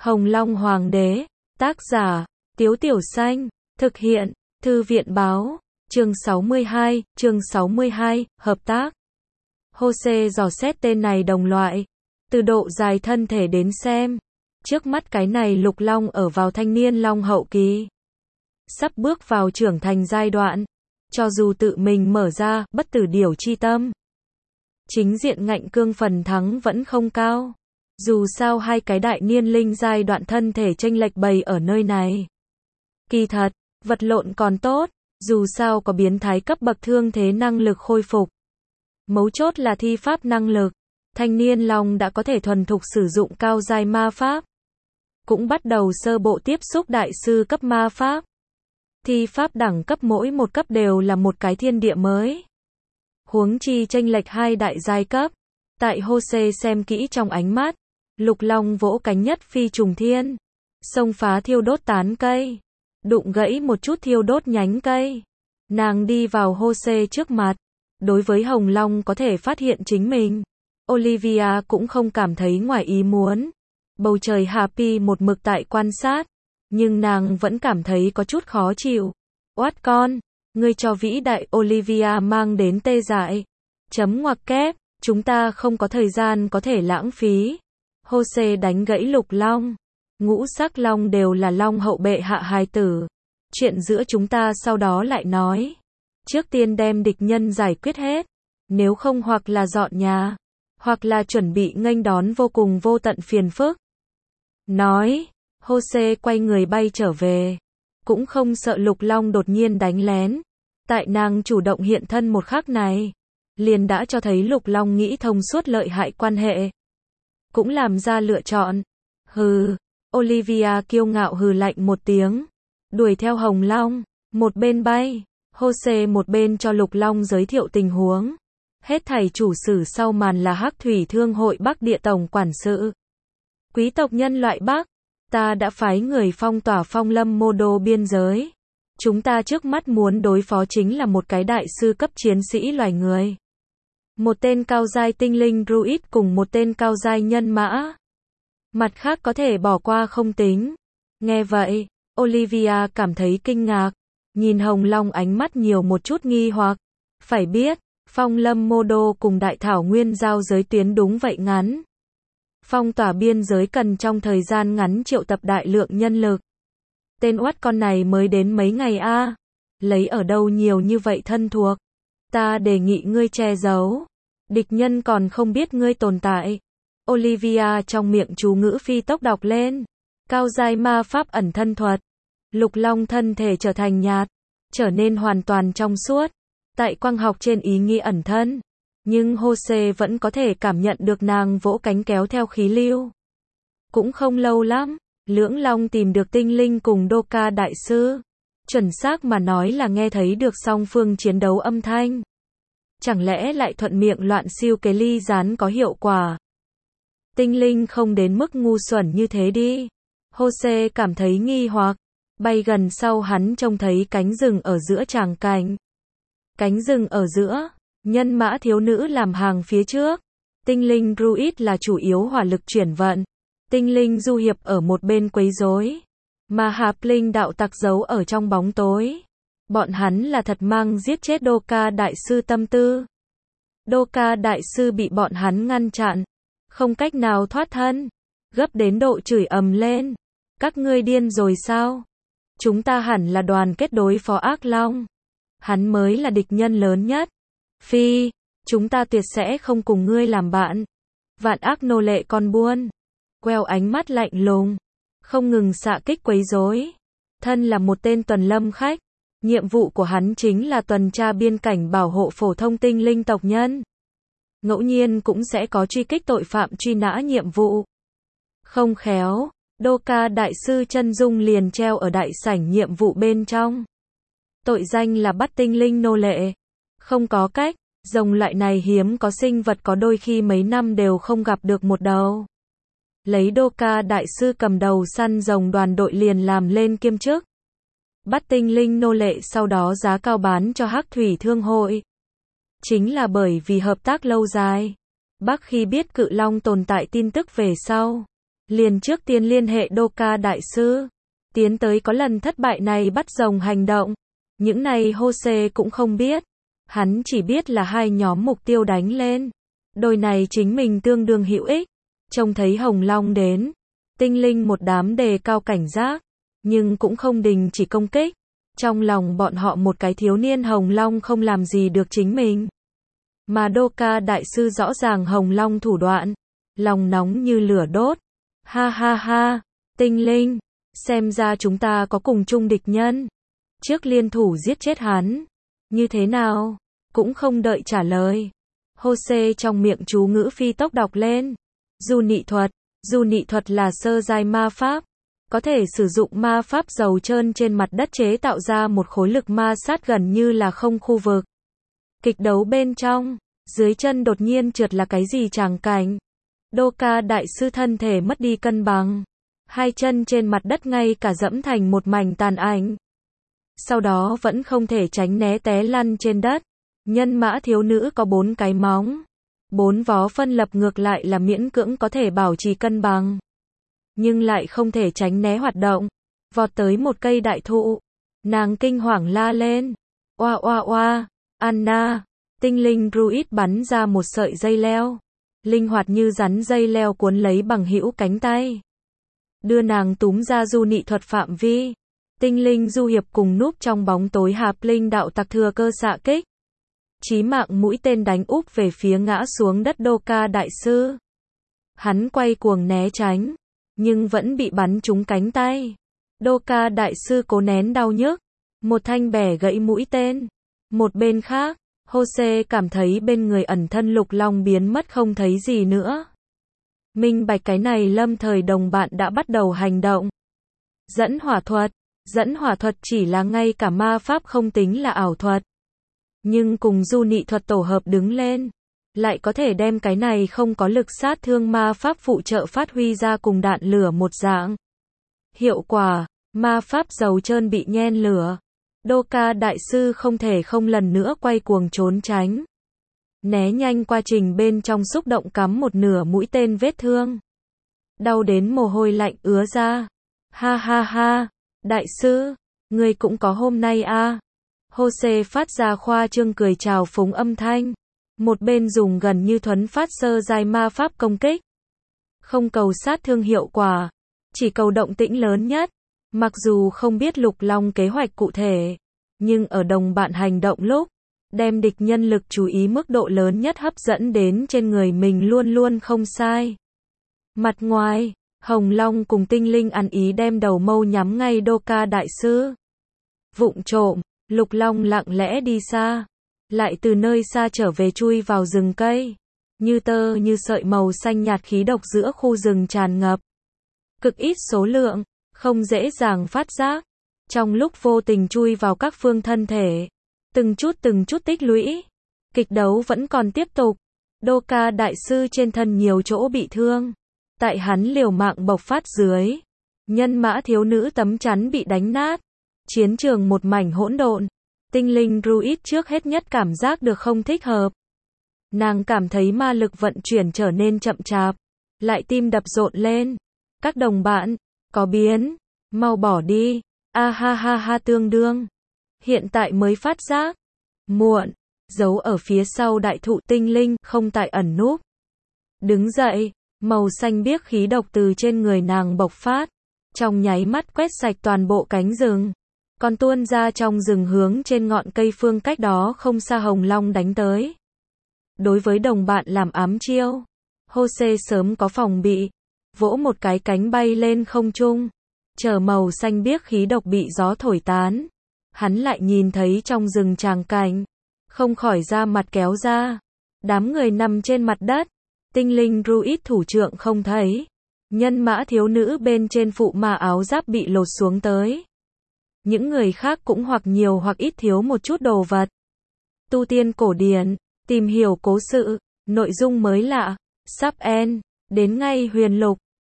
Hồng Long Hoàng đế, tác giả, Tiếu Tiểu Xanh, thực hiện, Thư viện báo, chương 62, hợp tác. Jose dò xét tên này đồng loại, từ độ dài thân thể đến xem, trước mắt cái này Lục Long ở vào thanh niên long hậu kỳ, sắp bước vào trưởng thành giai đoạn, cho dù tự mình mở ra, bất tử điểu chi tâm. Chính diện ngạnh cương phần thắng vẫn không cao. Dù sao hai cái đại niên linh giai đoạn thân thể chênh lệch bày ở nơi này. Kỳ thật, vật lộn còn tốt, dù sao có biến thái cấp bậc thương thế năng lực khôi phục. Mấu chốt là thi pháp năng lực. Thanh niên long đã có thể thuần thục sử dụng cao giai ma pháp. Cũng bắt đầu sơ bộ tiếp xúc đại sư cấp ma pháp. Thi pháp đẳng cấp mỗi một cấp đều là một cái thiên địa mới. Huống chi chênh lệch hai đại giai cấp. Tại Jose xem kỹ trong ánh mắt, Lục Long vỗ cánh nhất phi trùng thiên, xông phá thiêu đốt tán cây, đụng gãy một chút thiêu đốt nhánh cây. Nàng đi vào Jose trước mặt, đối với Hồng Long có thể phát hiện chính mình, Olivia cũng không cảm thấy ngoài ý muốn. Bầu trời Happy một mực tại quan sát, nhưng nàng vẫn cảm thấy có chút khó chịu. Oát con, ngươi cho vĩ đại Olivia mang đến tê dại. Chấm ngoặc kép, chúng ta không có thời gian có thể lãng phí. Jose đánh gãy Lục Long. Ngũ sắc long đều là long hậu bệ hạ hài tử. Chuyện giữa chúng ta sau đó lại nói. Trước tiên đem địch nhân giải quyết hết. Nếu không hoặc là dọn nhà, hoặc là chuẩn bị nghênh đón vô cùng vô tận phiền phức. Nói, Jose quay người bay trở về. Cũng không sợ Lục Long đột nhiên đánh lén. Tại nàng chủ động hiện thân một khắc này, liền đã cho thấy Lục Long nghĩ thông suốt lợi hại quan hệ. Cũng làm ra lựa chọn. Hừ, Olivia kiêu ngạo hừ lạnh một tiếng. Đuổi theo Hồng Long, một bên bay, Jose một bên cho Lục Long giới thiệu tình huống. Hết thảy chủ sử sau màn là Hắc Thủy Thương hội Bắc Địa Tổng quản sự. Quý tộc nhân loại Bắc, ta đã phái người phong tỏa Phong Lâm Mô Đô biên giới. Chúng ta trước mắt muốn đối phó chính là một cái đại sư cấp chiến sĩ loài người. Một tên cao giai tinh linh druid cùng một tên cao giai nhân mã. Mặt khác có thể bỏ qua không tính. Nghe vậy, Olivia cảm thấy kinh ngạc. Nhìn Hồng Long ánh mắt nhiều một chút nghi hoặc. Phải biết, Phong Lâm Mô Đô cùng Đại Thảo Nguyên giao giới tuyến đúng vậy ngắn. Phong tỏa biên giới cần trong thời gian ngắn triệu tập đại lượng nhân lực. Tên oát con này mới đến mấy ngày a, lấy ở đâu nhiều như vậy thân thuộc. Ta đề nghị ngươi che giấu. Địch nhân còn không biết ngươi tồn tại. Olivia trong miệng chú ngữ phi tốc đọc lên. Cao giai ma pháp ẩn thân thuật. Lục Long thân thể trở thành nhạt, trở nên hoàn toàn trong suốt. Tại quang học trên ý nghĩa ẩn thân. Nhưng Jose vẫn có thể cảm nhận được nàng vỗ cánh kéo theo khí lưu. Cũng không lâu lắm, Lưỡng Long tìm được tinh linh cùng Doka đại sư. Chuẩn xác mà nói là nghe thấy được song phương chiến đấu âm thanh. Chẳng lẽ lại thuận miệng loạn siêu cái ly rán có hiệu quả? Tinh linh không đến mức ngu xuẩn như thế đi. Jose cảm thấy nghi hoặc. Bay gần sau hắn trông thấy cánh rừng ở giữa tràng cảnh. Cánh rừng ở giữa, nhân mã thiếu nữ làm hàng phía trước. Tinh linh druid là chủ yếu hỏa lực chuyển vận. Tinh linh du hiệp ở một bên quấy rối. Mà hạp linh đạo tặc giấu ở trong bóng tối. Bọn hắn là thật mang giết chết Doka đại sư tâm tư. Doka đại sư bị bọn hắn ngăn chặn, không cách nào thoát thân, gấp đến độ chửi ầm lên. Các ngươi điên rồi sao? Chúng ta hẳn là đoàn kết đối phó ác long. Hắn mới là địch nhân lớn nhất. Phi, chúng ta tuyệt sẽ không cùng ngươi làm bạn. Vạn ác nô lệ con buôn. Queo ánh mắt lạnh lùng, không ngừng xạ kích quấy rối. Thân là một tên tuần lâm khách, nhiệm vụ của hắn chính là tuần tra biên cảnh bảo hộ phổ thông tinh linh tộc nhân. Ngẫu nhiên cũng sẽ có truy kích tội phạm truy nã nhiệm vụ. Không khéo, Doka đại sư chân dung liền treo ở đại sảnh nhiệm vụ bên trong. Tội danh là bắt tinh linh nô lệ. Không có cách, rồng loại này hiếm có sinh vật có đôi khi mấy năm đều không gặp được một đầu. Lấy Doka đại sư cầm đầu săn rồng đoàn đội liền làm lên kiêm chức. Bắt tinh linh nô lệ sau đó giá cao bán cho Hắc Thủy Thương hội. Chính là bởi vì hợp tác lâu dài. Bắc khi biết Cự Long tồn tại tin tức về sau, liền trước tiên liên hệ Doka đại sư. Tiến tới có lần thất bại này bắt rồng hành động. Những này Jose cũng không biết. Hắn chỉ biết là hai nhóm mục tiêu đánh lên. Đôi này chính mình tương đương hữu ích. Trông thấy Hồng Long đến. Tinh linh một đám đề cao cảnh giác. Nhưng cũng không đình chỉ công kích. Trong lòng bọn họ một cái thiếu niên Hồng Long không làm gì được chính mình. Mà Doka đại sư rõ ràng Hồng Long thủ đoạn. Lòng nóng như lửa đốt. Ha ha ha. Tinh linh. Xem ra chúng ta có cùng chung địch nhân. Trước liên thủ giết chết hắn. Như thế nào? Cũng không đợi trả lời. Jose trong miệng chú ngữ phi tốc đọc lên. Du nị thuật. Du nị thuật là sơ giai ma pháp. Có thể sử dụng ma pháp dầu trơn trên mặt đất chế tạo ra một khối lực ma sát gần như là không khu vực. Kịch đấu bên trong. Dưới chân đột nhiên trượt là cái gì tràng cảnh. Doka đại sư thân thể mất đi cân bằng. Hai chân trên mặt đất ngay cả dẫm thành một mảnh tàn ảnh. Sau đó vẫn không thể tránh né té lăn trên đất. Nhân mã thiếu nữ có 4 cái móng. 4 vó phân lập ngược lại là miễn cưỡng có thể bảo trì cân bằng. Nhưng lại không thể tránh né hoạt động. Vọt tới một cây đại thụ. Nàng kinh hoàng la lên. Oa oa oa. Anna. Tinh linh druid bắn ra một sợi dây leo. Linh hoạt như rắn dây leo cuốn lấy bằng hữu cánh tay. Đưa nàng túm ra du nị thuật phạm vi. Tinh linh du hiệp cùng núp trong bóng tối hạp linh đạo tặc thừa cơ xạ kích. Chí mạng mũi tên đánh úp về phía ngã xuống đất Doka đại sư. Hắn quay cuồng né tránh. Nhưng vẫn bị bắn trúng cánh tay. Doka đại sư cố nén đau nhức. Một thanh bẻ gãy mũi tên. Một bên khác, Jose cảm thấy bên người ẩn thân lục long biến mất không thấy gì nữa. Minh bạch cái này lâm thời đồng bạn đã bắt đầu hành động. Dẫn hỏa thuật. Dẫn hỏa thuật chỉ là ngay cả ma pháp không tính là ảo thuật. Nhưng cùng du nị thuật tổ hợp đứng lên. Lại có thể đem cái này không có lực sát thương ma pháp phụ trợ phát huy ra cùng đạn lửa một dạng. Hiệu quả, ma pháp dầu trơn bị nhen lửa. Doka đại sư không thể không lần nữa quay cuồng trốn tránh. Né nhanh quá trình bên trong xúc động cắm một nửa mũi tên vết thương. Đau đến mồ hôi lạnh ứa ra. Ha ha ha, đại sư, người cũng có hôm nay à. Jose phát ra khoa trương cười chào phúng âm thanh. Một bên dùng gần như thuấn phát sơ giai ma pháp công kích. Không cầu sát thương hiệu quả. Chỉ cầu động tĩnh lớn nhất. Mặc dù không biết lục long kế hoạch cụ thể. Nhưng ở đồng bạn hành động lúc. Đem địch nhân lực chú ý mức độ lớn nhất hấp dẫn đến trên người mình luôn luôn không sai. Mặt ngoài, Hồng Long cùng tinh linh ăn ý đem đầu mâu nhắm ngay Doka đại sư. Vụng trộm, lục long lặng lẽ đi xa. Lại từ nơi xa trở về chui vào rừng cây. Như tơ như sợi màu xanh nhạt khí độc giữa khu rừng tràn ngập. Cực ít số lượng, không dễ dàng phát giác. Trong lúc vô tình chui vào các phương thân thể. Từng chút tích lũy. Kịch đấu vẫn còn tiếp tục. Doka đại sư trên thân nhiều chỗ bị thương. Tại hắn liều mạng bộc phát dưới. Nhân mã thiếu nữ tấm chắn bị đánh nát. Chiến trường một mảnh hỗn độn. Tinh linh druid trước hết nhất cảm giác được không thích hợp. Nàng cảm thấy ma lực vận chuyển trở nên chậm chạp. Lại tim đập rộn lên. Các đồng bạn, có biến. Mau bỏ đi. A ha ha ha tương đương. Hiện tại mới phát giác. Muộn. Giấu ở phía sau đại thụ tinh linh không tại ẩn núp. Đứng dậy. Màu xanh biếc khí độc từ trên người nàng bộc phát. Trong nháy mắt quét sạch toàn bộ cánh rừng. Còn tuôn ra trong rừng hướng trên ngọn cây phương cách đó không xa Hồng Long đánh tới. Đối với đồng bạn làm ám chiêu. Jose sớm có phòng bị. Vỗ một cái cánh bay lên không trung. Chờ màu xanh biếc khí độc bị gió thổi tán. Hắn lại nhìn thấy trong rừng tràng cảnh. Không khỏi da mặt kéo ra. Đám người nằm trên mặt đất. Tinh linh druid thủ trưởng không thấy. Nhân mã thiếu nữ bên trên phụ ma áo giáp bị lột xuống tới. Những người khác cũng hoặc nhiều hoặc ít thiếu một chút đồ vật. Tu tiên cổ điển, tìm hiểu cố sự, nội dung mới lạ, sắp end, đến ngay huyền lục.